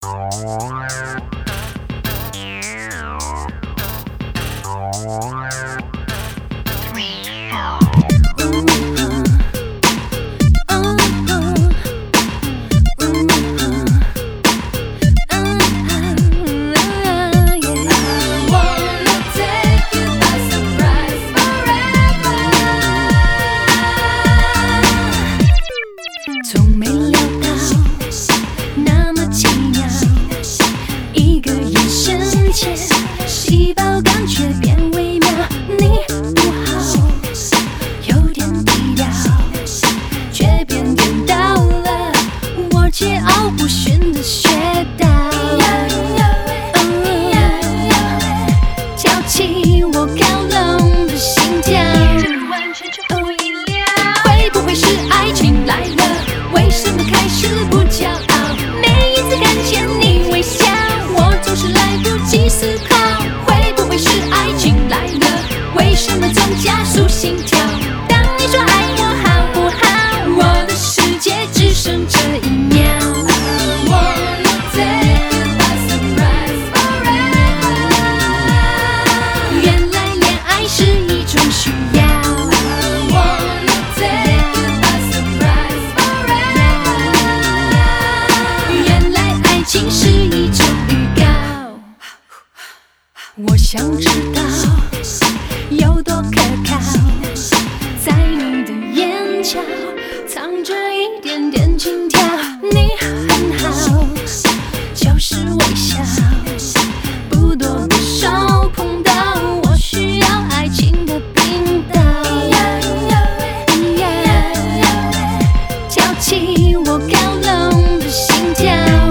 从没料到那么奇妙，一个眼神间，细胞感觉变微妙。你不好，有点低调，却变颠倒了我桀骜不驯的穴道。挑起我高冷的心跳，会不会是爱情来了？为什么开始不骄傲？每一次看见你微笑，我总是来不及思考。会不会是爱情来了？为什么总加速心跳？当你说爱我好不好？我的世界只剩这一秒。原来恋爱是一种需要。情是一种预告，我想知道有多可靠，在你的眼角藏着一点点心跳。你很好，就是微笑，不多不少，碰到我需要爱情的频道，挑起我高冷的心跳。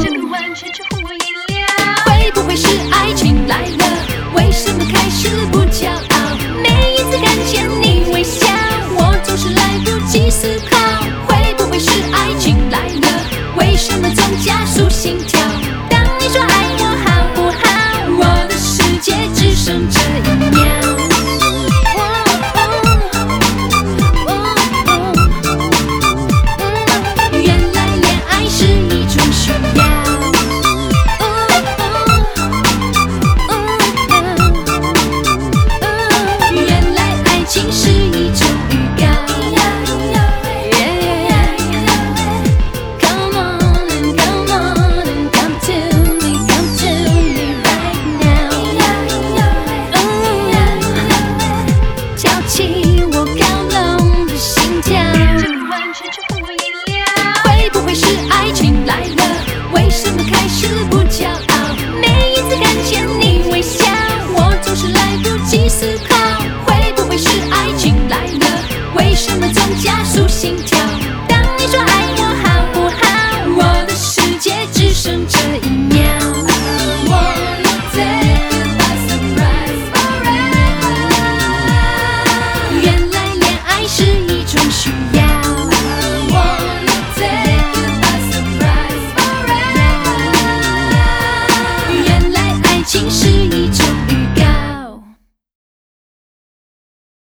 会不会是爱情来了？为什么开始不骄傲？每一次看见你微笑，我总是来不及思考。会不会是爱情来了？为什么总加速心跳？